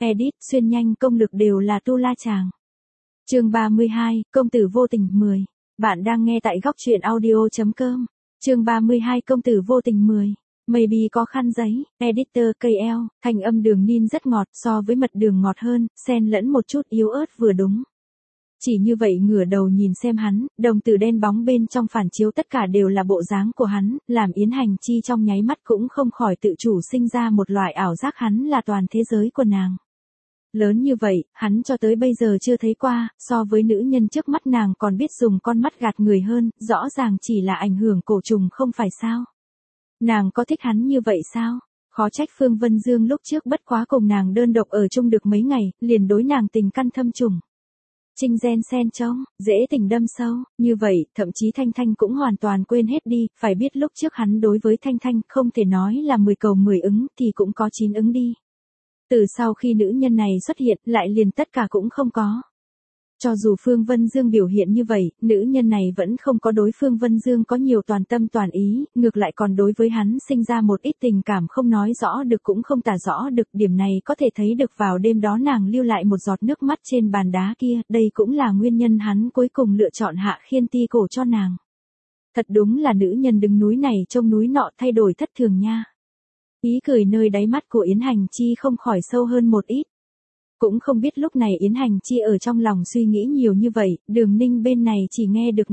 Edit, xuyên nhanh công lực đều là tu la chàng. Chương 32, công tử vô tình 10. Bạn đang nghe tại góc truyện audio.com. Chương 32, công tử vô tình 10. Maybe có khăn giấy, editor KL, thành âm đường Nin rất ngọt, so với mật đường ngọt hơn, xen lẫn một chút yếu ớt vừa đúng. Chỉ như vậy ngửa đầu nhìn xem hắn, đồng tử đen bóng bên trong phản chiếu tất cả đều là bộ dáng của hắn, làm Yến Hành Chi trong nháy mắt cũng không khỏi tự chủ sinh ra một loại ảo giác hắn là toàn thế giới của nàng. Lớn như vậy, hắn cho tới bây giờ chưa thấy qua, so với nữ nhân trước mắt nàng còn biết dùng con mắt gạt người hơn, rõ ràng chỉ là ảnh hưởng cổ trùng không phải sao. Nàng có thích hắn như vậy sao? Khó trách Phương Vân Dương lúc trước bất quá cùng nàng đơn độc ở chung được mấy ngày, liền đối nàng tình căn thâm trùng. Trinh gen sen trông, dễ tình đâm sâu, như vậy, thậm chí Thanh Thanh cũng hoàn toàn quên hết đi, phải biết lúc trước hắn đối với Thanh Thanh không thể nói là 10 cầu 10 ứng thì cũng có 9 ứng đi. Từ sau khi nữ nhân này xuất hiện lại liền tất cả cũng không có. Cho dù Phương Vân Dương biểu hiện như vậy, nữ nhân này vẫn không có đối Phương Vân Dương có nhiều toàn tâm toàn ý, ngược lại còn đối với hắn sinh ra một ít tình cảm không nói rõ được cũng không tả rõ được. Điểm này có thể thấy được vào đêm đó nàng lưu lại một giọt nước mắt trên bàn đá kia, đây cũng là nguyên nhân hắn cuối cùng lựa chọn Hạ Khiên ti cổ cho nàng. Thật đúng là nữ nhân đứng núi này trông núi nọ thay đổi thất thường nha. Ý cười nơi đáy mắt của Yến Hành Chi không khỏi sâu hơn một ít. Cũng không biết lúc này Yến Hành Chi ở trong lòng suy nghĩ nhiều như vậy, Đường Ninh bên này chỉ nghe được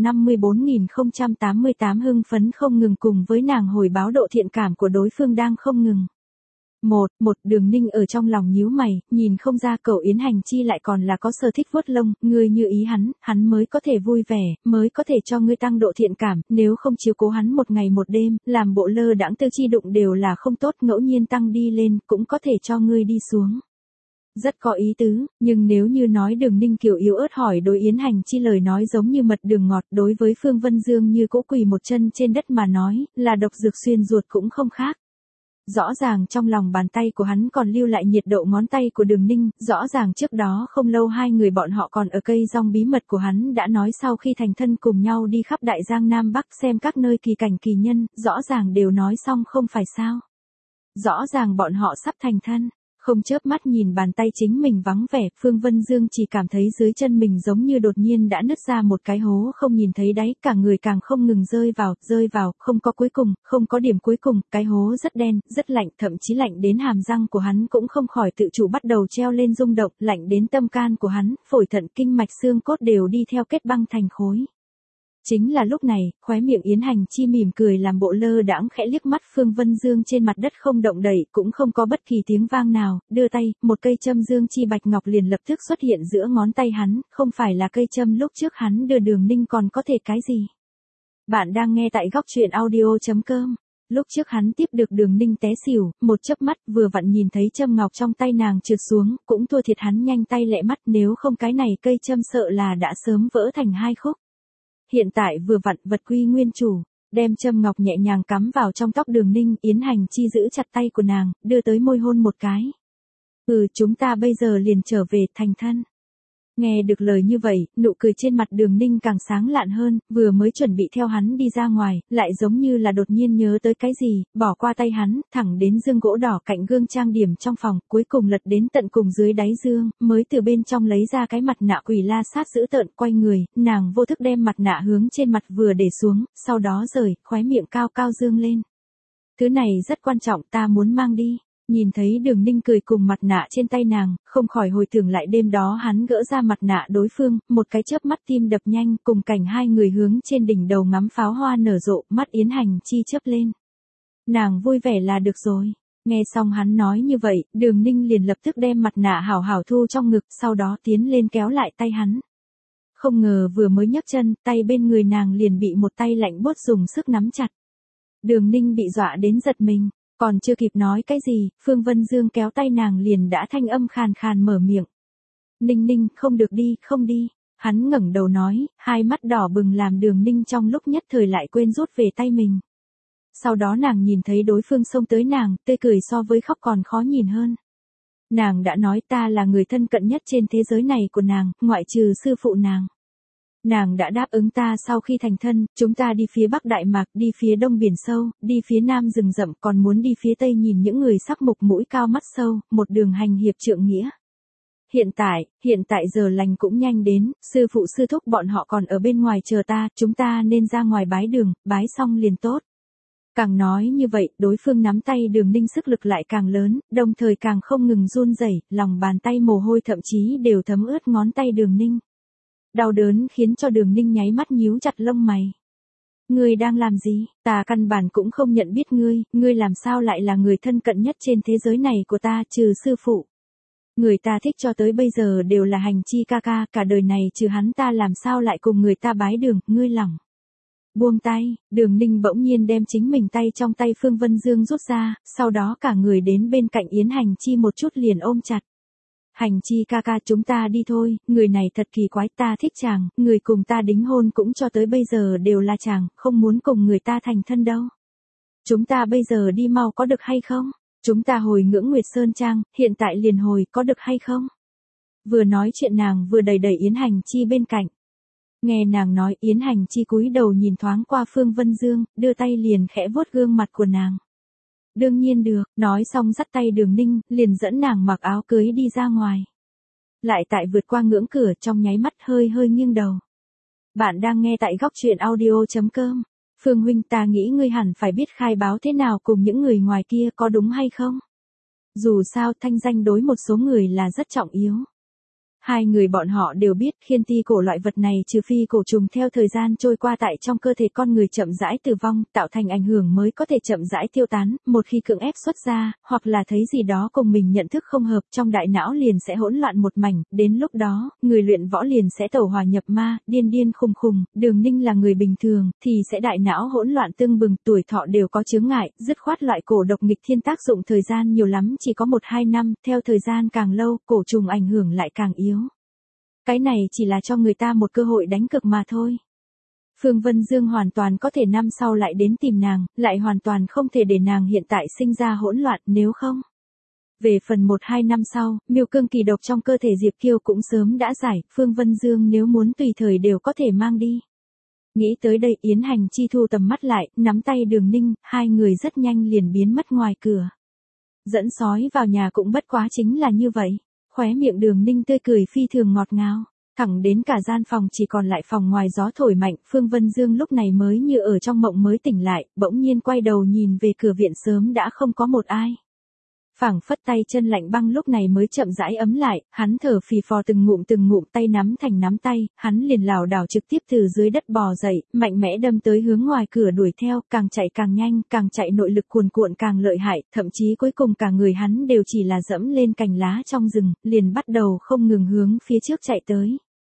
54.088 hưng phấn không ngừng cùng với nàng hồi báo độ thiện cảm của đối phương đang không ngừng. Một Đường Ninh ở trong lòng nhíu mày, nhìn không ra cậu Yến Hành Chi lại còn là có sở thích vuốt lông, ngươi như ý hắn mới có thể vui vẻ, mới có thể cho ngươi tăng độ thiện cảm, nếu không chiếu cố hắn một ngày một đêm, làm bộ lơ đãng tư chi đụng đều là không tốt, ngẫu nhiên tăng đi lên, cũng có thể cho ngươi đi xuống. Rất có ý tứ, nhưng nếu như nói Đường Ninh kiểu yếu ớt hỏi đối Yến Hành Chi lời nói giống như mật đường ngọt, đối với Phương Vân Dương như cỗ quỳ một chân trên đất mà nói, là độc dược xuyên ruột cũng không khác. Rõ ràng trong lòng bàn tay của hắn còn lưu lại nhiệt độ ngón tay của Đường Ninh, rõ ràng trước đó không lâu hai người bọn họ còn ở cây rong bí mật của hắn đã nói sau khi thành thân cùng nhau đi khắp Đại Giang Nam Bắc xem các nơi kỳ cảnh kỳ nhân, rõ ràng đều nói xong không phải sao. Rõ ràng bọn họ sắp thành thân. Không chớp mắt nhìn bàn tay chính mình vắng vẻ, Phương Vân Dương chỉ cảm thấy dưới chân mình giống như đột nhiên đã nứt ra một cái hố không nhìn thấy đáy, cả người càng không ngừng rơi vào, không có cuối cùng, không có điểm cuối cùng, cái hố rất đen, rất lạnh, thậm chí lạnh đến hàm răng của hắn cũng không khỏi tự chủ bắt đầu treo lên rung động, lạnh đến tâm can của hắn, phổi thận kinh mạch xương cốt đều đi theo kết băng thành khối. Chính là lúc này, khóe miệng Yến Hành Chi mỉm cười làm bộ lơ đãng khẽ liếc mắt Phương Vân Dương trên mặt đất không động đậy, cũng không có bất kỳ tiếng vang nào, đưa tay, một cây châm dương chi bạch ngọc liền lập tức xuất hiện giữa ngón tay hắn, không phải là cây châm lúc trước hắn đưa Đường Ninh còn có thể cái gì. Bạn đang nghe tại góc truyện audio.com. Lúc trước hắn tiếp được Đường Ninh té xỉu, một chớp mắt vừa vặn nhìn thấy châm ngọc trong tay nàng trượt xuống, cũng thua thiệt hắn nhanh tay lẹ mắt, nếu không cái này cây châm sợ là đã sớm vỡ thành hai khúc. Hiện tại vừa vặn vật quy nguyên chủ, đem châm ngọc nhẹ nhàng cắm vào trong tóc Đường Ninh, Yến Hành Chi giữ chặt tay của nàng, đưa tới môi hôn một cái. Chúng ta bây giờ liền trở về thành thân. Nghe được lời như vậy, nụ cười trên mặt Đường Ninh càng sáng lạn hơn, vừa mới chuẩn bị theo hắn đi ra ngoài, lại giống như là đột nhiên nhớ tới cái gì, bỏ qua tay hắn, thẳng đến dương gỗ đỏ cạnh gương trang điểm trong phòng, cuối cùng lật đến tận cùng dưới đáy dương, mới từ bên trong lấy ra cái mặt nạ quỷ la sát dữ tợn, quay người, nàng vô thức đem mặt nạ hướng trên mặt vừa để xuống, sau đó rời, khóe miệng cao cao dương lên. Thứ này rất quan trọng, ta muốn mang đi. Nhìn thấy Đường Ninh cười cùng mặt nạ trên tay nàng, không khỏi hồi tưởng lại đêm đó hắn gỡ ra mặt nạ đối phương, một cái chớp mắt tim đập nhanh, cùng cảnh hai người hướng trên đỉnh đầu ngắm pháo hoa nở rộ, mắt Yến Hành Chi chớp lên. Nàng vui vẻ là được rồi. Nghe xong hắn nói như vậy, Đường Ninh liền lập tức đem mặt nạ hảo hảo thu trong ngực, sau đó tiến lên kéo lại tay hắn. Không ngờ vừa mới nhấc chân, tay bên người nàng liền bị một tay lạnh buốt dùng sức nắm chặt. Đường Ninh bị dọa đến giật mình. Còn chưa kịp nói cái gì, Phương Vân Dương kéo tay nàng liền đã thanh âm khàn khàn mở miệng. Ninh, không được đi, không đi. Hắn ngẩng đầu nói, hai mắt đỏ bừng làm Đường Ninh trong lúc nhất thời lại quên rút về tay mình. Sau đó nàng nhìn thấy đối phương xông tới nàng, tươi cười so với khóc còn khó nhìn hơn. Nàng đã nói ta là người thân cận nhất trên thế giới này của nàng, ngoại trừ sư phụ nàng. Nàng đã đáp ứng ta sau khi thành thân, chúng ta đi phía Bắc Đại Mạc, đi phía Đông Biển Sâu, đi phía Nam rừng rậm, còn muốn đi phía Tây nhìn những người sắc mục mũi cao mắt sâu, một đường hành hiệp trượng nghĩa. Hiện tại giờ lành cũng nhanh đến, sư phụ sư thúc bọn họ còn ở bên ngoài chờ ta, chúng ta nên ra ngoài bái đường, bái xong liền tốt. Càng nói như vậy, đối phương nắm tay Đường Ninh sức lực lại càng lớn, đồng thời càng không ngừng run rẩy, lòng bàn tay mồ hôi thậm chí đều thấm ướt ngón tay Đường Ninh. Đau đớn khiến cho Đường Ninh nháy mắt nhíu chặt lông mày. Ngươi đang làm gì? Ta căn bản cũng không nhận biết ngươi làm sao lại là người thân cận nhất trên thế giới này của ta trừ sư phụ. Người ta thích cho tới bây giờ đều là Hành Chi ca ca, cả đời này trừ hắn ta làm sao lại cùng người ta bái đường, ngươi lỏng. Buông tay, Đường Ninh bỗng nhiên đem chính mình tay trong tay Phương Vân Dương rút ra, sau đó cả người đến bên cạnh Yến Hành Chi một chút liền ôm chặt. Hành Chi ca ca chúng ta đi thôi, người này thật kỳ quái, ta thích chàng, người cùng ta đính hôn cũng cho tới bây giờ đều là chàng, không muốn cùng người ta thành thân đâu. Chúng ta bây giờ đi mau có được hay không? Chúng ta hồi Ngưỡng Nguyệt Sơn Trang, hiện tại liền hồi có được hay không? Vừa nói chuyện nàng vừa đẩy Yến Hành Chi bên cạnh. Nghe nàng nói Yến Hành Chi cúi đầu nhìn thoáng qua Phương Vân Dương, đưa tay liền khẽ vuốt gương mặt của nàng. Đương nhiên được, nói xong dắt tay Đường Ninh, liền dẫn nàng mặc áo cưới đi ra ngoài. Lại tại vượt qua ngưỡng cửa trong nháy mắt hơi nghiêng đầu. Bạn đang nghe tại góc truyện audio.com. Phương huynh ta nghĩ ngươi hẳn phải biết khai báo thế nào cùng những người ngoài kia có đúng hay không? Dù sao thanh danh đối một số người là rất trọng yếu. Hai người bọn họ đều biết khiên ti cổ loại vật này trừ phi cổ trùng theo thời gian trôi qua tại trong cơ thể con người chậm rãi tử vong, tạo thành ảnh hưởng mới có thể chậm rãi tiêu tán, một khi cưỡng ép xuất ra, hoặc là thấy gì đó cùng mình nhận thức không hợp trong đại não liền sẽ hỗn loạn một mảnh, đến lúc đó, người luyện võ liền sẽ tẩu hỏa nhập ma, điên khùng, Đường Ninh là người bình thường, thì sẽ đại não hỗn loạn tương bừng, tuổi thọ đều có chướng ngại, dứt khoát loại cổ độc nghịch thiên tác dụng thời gian nhiều lắm chỉ có 1-2 năm, theo thời gian càng lâu, cổ trùng ảnh hưởng lại càng yếu. Cái này chỉ là cho người ta một cơ hội đánh cược mà thôi. Phương Vân Dương hoàn toàn có thể năm sau lại đến tìm nàng, lại hoàn toàn không thể để nàng hiện tại sinh ra hỗn loạn, nếu không. Về phần 1-2 năm sau, miêu cương kỳ độc trong cơ thể Diệp Kiêu cũng sớm đã giải, Phương Vân Dương nếu muốn tùy thời đều có thể mang đi. Nghĩ tới đây Yến Hành Chi thu tầm mắt lại, nắm tay Đường Ninh, hai người rất nhanh liền biến mất ngoài cửa. Dẫn sói vào nhà cũng bất quá chính là như vậy. Khóe miệng Đường Ninh tươi cười phi thường ngọt ngào, thẳng đến cả gian phòng chỉ còn lại phòng ngoài gió thổi mạnh, Phương Vân Dương lúc này mới như ở trong mộng mới tỉnh lại, bỗng nhiên quay đầu nhìn về cửa viện sớm đã không có một ai. Phảng phất tay chân lạnh băng lúc này mới chậm rãi ấm lại, hắn thở phì phò từng ngụm tay nắm thành nắm tay, hắn liền lảo đảo trực tiếp từ dưới đất bò dậy, mạnh mẽ đâm tới hướng ngoài cửa đuổi theo, càng chạy càng nhanh, càng chạy nội lực cuồn cuộn càng lợi hại, thậm chí cuối cùng cả người hắn đều chỉ là dẫm lên cành lá trong rừng, liền bắt đầu không ngừng hướng phía trước chạy tới.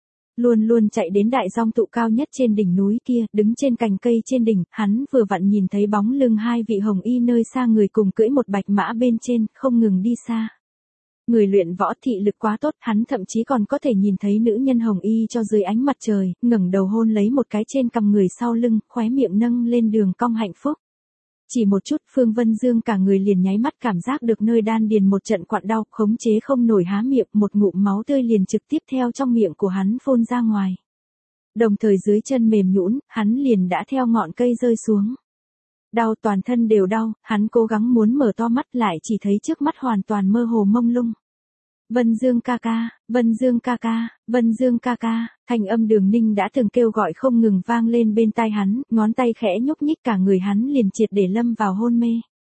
Luôn chạy đến đại dong tụ cao nhất trên đỉnh núi kia, đứng trên cành cây trên đỉnh, hắn vừa vặn nhìn thấy bóng lưng hai vị hồng y nơi xa người cùng cưỡi một bạch mã bên trên, không ngừng đi xa. Người luyện võ thị lực quá tốt, hắn thậm chí còn có thể nhìn thấy nữ nhân hồng y cho dưới ánh mặt trời, ngẩng đầu hôn lấy một cái trên cằm người sau lưng, khóe miệng nâng lên đường cong hạnh phúc. Chỉ một chút, Phương Vân Dương cả người liền nháy mắt cảm giác được nơi đan điền một trận quặn đau, khống chế không nổi há miệng, một ngụm máu tươi liền trực tiếp theo trong miệng của hắn phun ra ngoài. Đồng thời dưới chân mềm nhũn, hắn liền đã theo ngọn cây rơi xuống. Đau toàn thân đều đau, hắn cố gắng muốn mở to mắt lại chỉ thấy trước mắt hoàn toàn mơ hồ mông lung. Vân Dương ca ca, Vân Dương ca ca, Vân Dương ca ca, thanh âm Đường Ninh đã từng kêu gọi không ngừng vang lên bên tai hắn, ngón tay khẽ nhúc nhích cả người hắn liền triệt để lâm vào hôn mê.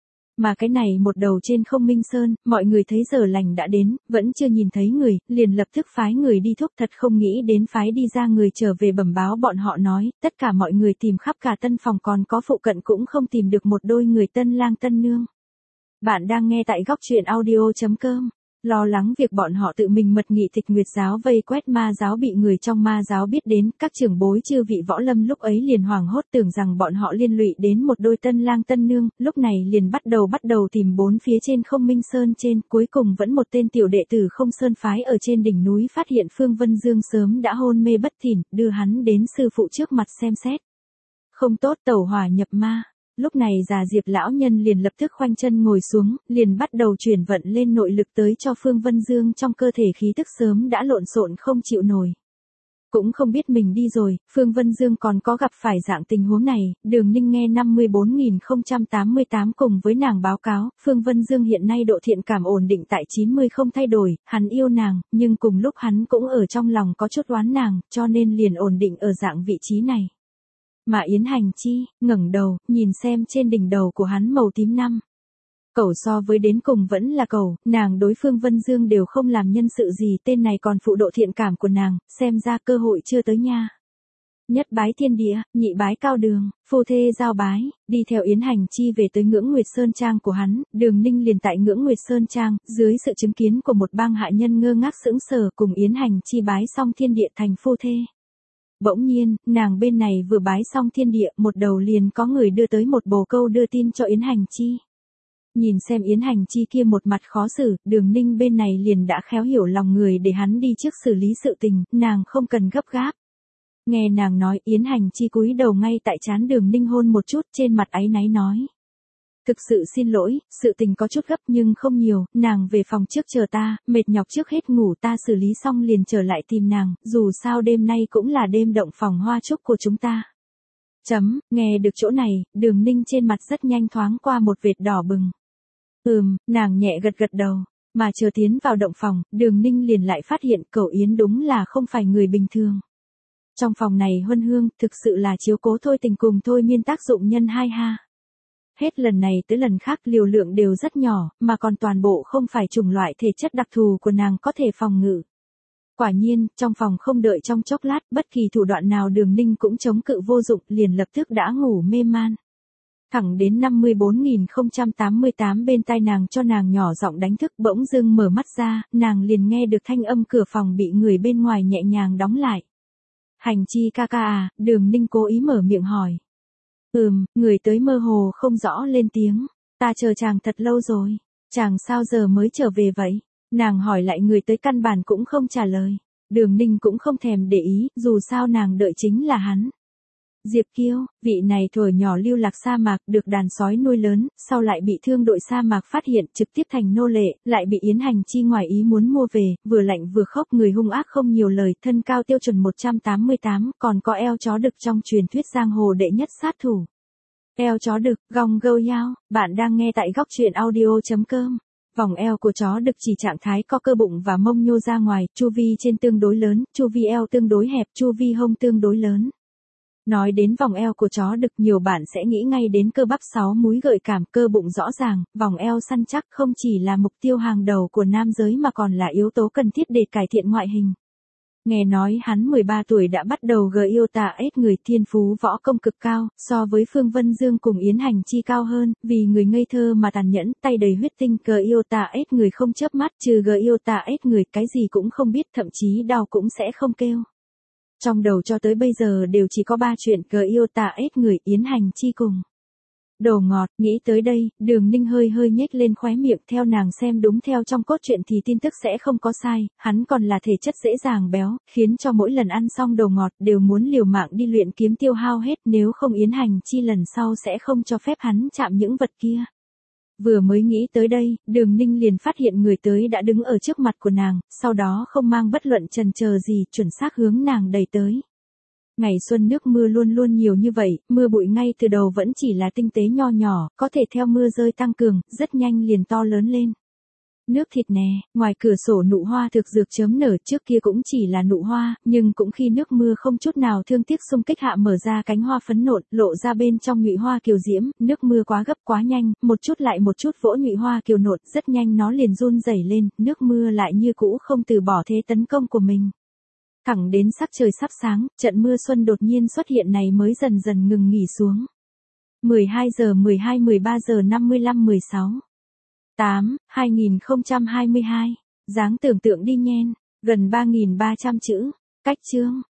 Mà cái này một đầu trên Không Minh Sơn, mọi người thấy giờ lành đã đến, vẫn chưa nhìn thấy người, liền lập tức phái người đi thúc, thật không nghĩ đến phái đi ra người trở về bẩm báo bọn họ nói, tất cả mọi người tìm khắp cả tân phòng còn có phụ cận cũng không tìm được một đôi người tân lang tân nương. Bạn đang nghe tại góc truyện audio.com. Lo lắng việc bọn họ tự mình mật nghị Tịch Nguyệt giáo vây quét ma giáo bị người trong ma giáo biết đến, các trưởng bối chư vị võ lâm lúc ấy liền hoảng hốt tưởng rằng bọn họ liên lụy đến một đôi tân lang tân nương, lúc này liền bắt đầu tìm bốn phía trên Không Minh Sơn trên, cuối cùng vẫn một tên tiểu đệ tử Không Sơn phái ở trên đỉnh núi phát hiện Phương Vân Dương sớm đã hôn mê bất tỉnh, đưa hắn đến sư phụ trước mặt xem xét. Không tốt, tẩu hỏa nhập ma. Lúc này già Diệp lão nhân liền lập tức khoanh chân ngồi xuống, liền bắt đầu chuyển vận lên nội lực tới cho Phương Vân Dương trong cơ thể khí tức sớm đã lộn xộn không chịu nổi. Cũng không biết mình đi rồi, Phương Vân Dương còn có gặp phải dạng tình huống này, Đường Ninh nghe 54.088 cùng với nàng báo cáo, Phương Vân Dương hiện nay độ thiện cảm ổn định tại 90 không thay đổi, hắn yêu nàng, nhưng cùng lúc hắn cũng ở trong lòng có chút oán nàng, cho nên liền ổn định ở dạng vị trí này. Mà Yến Hành Chi, ngẩng đầu, nhìn xem trên đỉnh đầu của hắn màu tím năm. Cẩu so với đến cùng vẫn là cẩu, nàng đối Phương Vân Dương đều không làm nhân sự gì, tên này còn phụ độ thiện cảm của nàng, xem ra cơ hội chưa tới nha. Nhất bái thiên địa, nhị bái cao đường, phu thê giao bái, đi theo Yến Hành Chi về tới Ngưỡng Nguyệt Sơn Trang của hắn, Đường Ninh liền tại Ngưỡng Nguyệt Sơn Trang, dưới sự chứng kiến của một bang hạ nhân ngơ ngác sững sờ cùng Yến Hành Chi bái xong thiên địa thành phu thê. Bỗng nhiên, nàng bên này vừa bái xong thiên địa, một đầu liền có người đưa tới một bồ câu đưa tin cho Yến Hành Chi. Nhìn xem Yến Hành Chi kia một mặt khó xử, Đường Ninh bên này liền đã khéo hiểu lòng người để hắn đi trước xử lý sự tình, nàng không cần gấp gáp. Nghe nàng nói, Yến Hành Chi cúi đầu ngay tại trán Đường Ninh hôn một chút, trên mặt áy náy nói. Thực sự xin lỗi, sự tình có chút gấp nhưng không nhiều, nàng về phòng trước chờ ta, mệt nhọc trước hết ngủ, ta xử lý xong liền trở lại tìm nàng, dù sao đêm nay cũng là đêm động phòng hoa trúc của chúng ta. Nghe được chỗ này, Đường Ninh trên mặt rất nhanh thoáng qua một vệt đỏ bừng. Nàng nhẹ gật gật đầu, mà chờ tiến vào động phòng, Đường Ninh liền lại phát hiện cậu Yến đúng là không phải người bình thường. Trong phòng này huân hương, thực sự là chiếu cố thôi tình cùng thôi miên tác dụng nhân hai ha. Hết lần này tới lần khác liều lượng đều rất nhỏ, mà còn toàn bộ không phải chủng loại thể chất đặc thù của nàng có thể phòng ngự. Quả nhiên, trong phòng không đợi trong chốc lát, bất kỳ thủ đoạn nào Đường Ninh cũng chống cự vô dụng, liền lập tức đã ngủ mê man. Thẳng đến 54.088 bên tai nàng cho nàng nhỏ giọng đánh thức, bỗng dưng mở mắt ra, nàng liền nghe được thanh âm cửa phòng bị người bên ngoài nhẹ nhàng đóng lại. Hành Chi ca ca à, Đường Ninh cố ý mở miệng hỏi. Người tới mơ hồ không rõ lên tiếng, ta chờ chàng thật lâu rồi, chàng sao giờ mới trở về vậy? Nàng hỏi lại người tới căn bản cũng không trả lời, Đường Ninh cũng không thèm để ý, dù sao nàng đợi chính là hắn. Diệp Kiêu, vị này thuở nhỏ lưu lạc sa mạc, được đàn sói nuôi lớn, sau lại bị thương đội sa mạc phát hiện, trực tiếp thành nô lệ, lại bị Yến Hành Chi ngoài ý muốn mua về, vừa lạnh vừa khóc, người hung ác không nhiều lời, thân cao tiêu chuẩn 188, còn có eo chó đực trong truyền thuyết giang hồ đệ nhất sát thủ. Eo chó đực, gong gâu yao, bạn đang nghe tại góc truyện audio.com. Vòng eo của chó đực chỉ trạng thái có cơ bụng và mông nhô ra ngoài, chu vi trên tương đối lớn, chu vi eo tương đối hẹp, chu vi hông tương đối lớn. Nói đến vòng eo của chó đực, nhiều bạn sẽ nghĩ ngay đến cơ bắp 6 múi gợi cảm, cơ bụng rõ ràng, vòng eo săn chắc không chỉ là mục tiêu hàng đầu của nam giới mà còn là yếu tố cần thiết để cải thiện ngoại hình. Nghe nói hắn 13 tuổi đã bắt đầu yêu tà ết người, thiên phú võ công cực cao, so với Phương Vân Dương cùng Yến Hành Chi cao hơn, vì người ngây thơ mà tàn nhẫn, tay đầy huyết tinh, yêu tà ết người không chớp mắt, trừ yêu tà ết người cái gì cũng không biết, thậm chí đau cũng sẽ không kêu. Trong đầu cho tới bây giờ đều chỉ có 3 chuyện yêu tà ết người, Yến Hành Chi cùng đồ ngọt. Nghĩ tới đây, Đường Ninh hơi nhếch lên khóe miệng, theo nàng xem đúng theo trong cốt truyện thì tin tức sẽ không có sai, hắn còn là thể chất dễ dàng béo, khiến cho mỗi lần ăn xong đồ ngọt đều muốn liều mạng đi luyện kiếm tiêu hao hết, nếu không Yến Hành Chi lần sau sẽ không cho phép hắn chạm những vật kia. Vừa mới nghĩ tới đây, Đường Ninh liền phát hiện người tới đã đứng ở trước mặt của nàng, sau đó không mang bất luận chần chờ gì, chuẩn xác hướng nàng đẩy tới. Ngày xuân nước mưa luôn luôn nhiều như vậy, mưa bụi ngay từ đầu vẫn chỉ là tinh tế nho nhỏ, có thể theo mưa rơi tăng cường, rất nhanh liền to lớn lên. Nước thịt nè, ngoài cửa sổ nụ hoa thực dược chớm nở, trước kia cũng chỉ là nụ hoa, nhưng cũng khi nước mưa không chút nào thương tiếc xung kích hạ mở ra cánh hoa phấn nộn, lộ ra bên trong nhụy hoa kiều diễm, nước mưa quá gấp quá nhanh, một chút lại một chút vỗ nhụy hoa kiều nộn, rất nhanh nó liền run rẩy lên, nước mưa lại như cũ không từ bỏ thế tấn công của mình. Thẳng đến sắc trời sắp sáng, trận mưa xuân đột nhiên xuất hiện này mới dần dần ngừng nghỉ xuống. 12 giờ 12, 13 giờ 55, 16. 2022. Dáng tưởng tượng đi nhen, gần 3.300 chữ. Cách chương.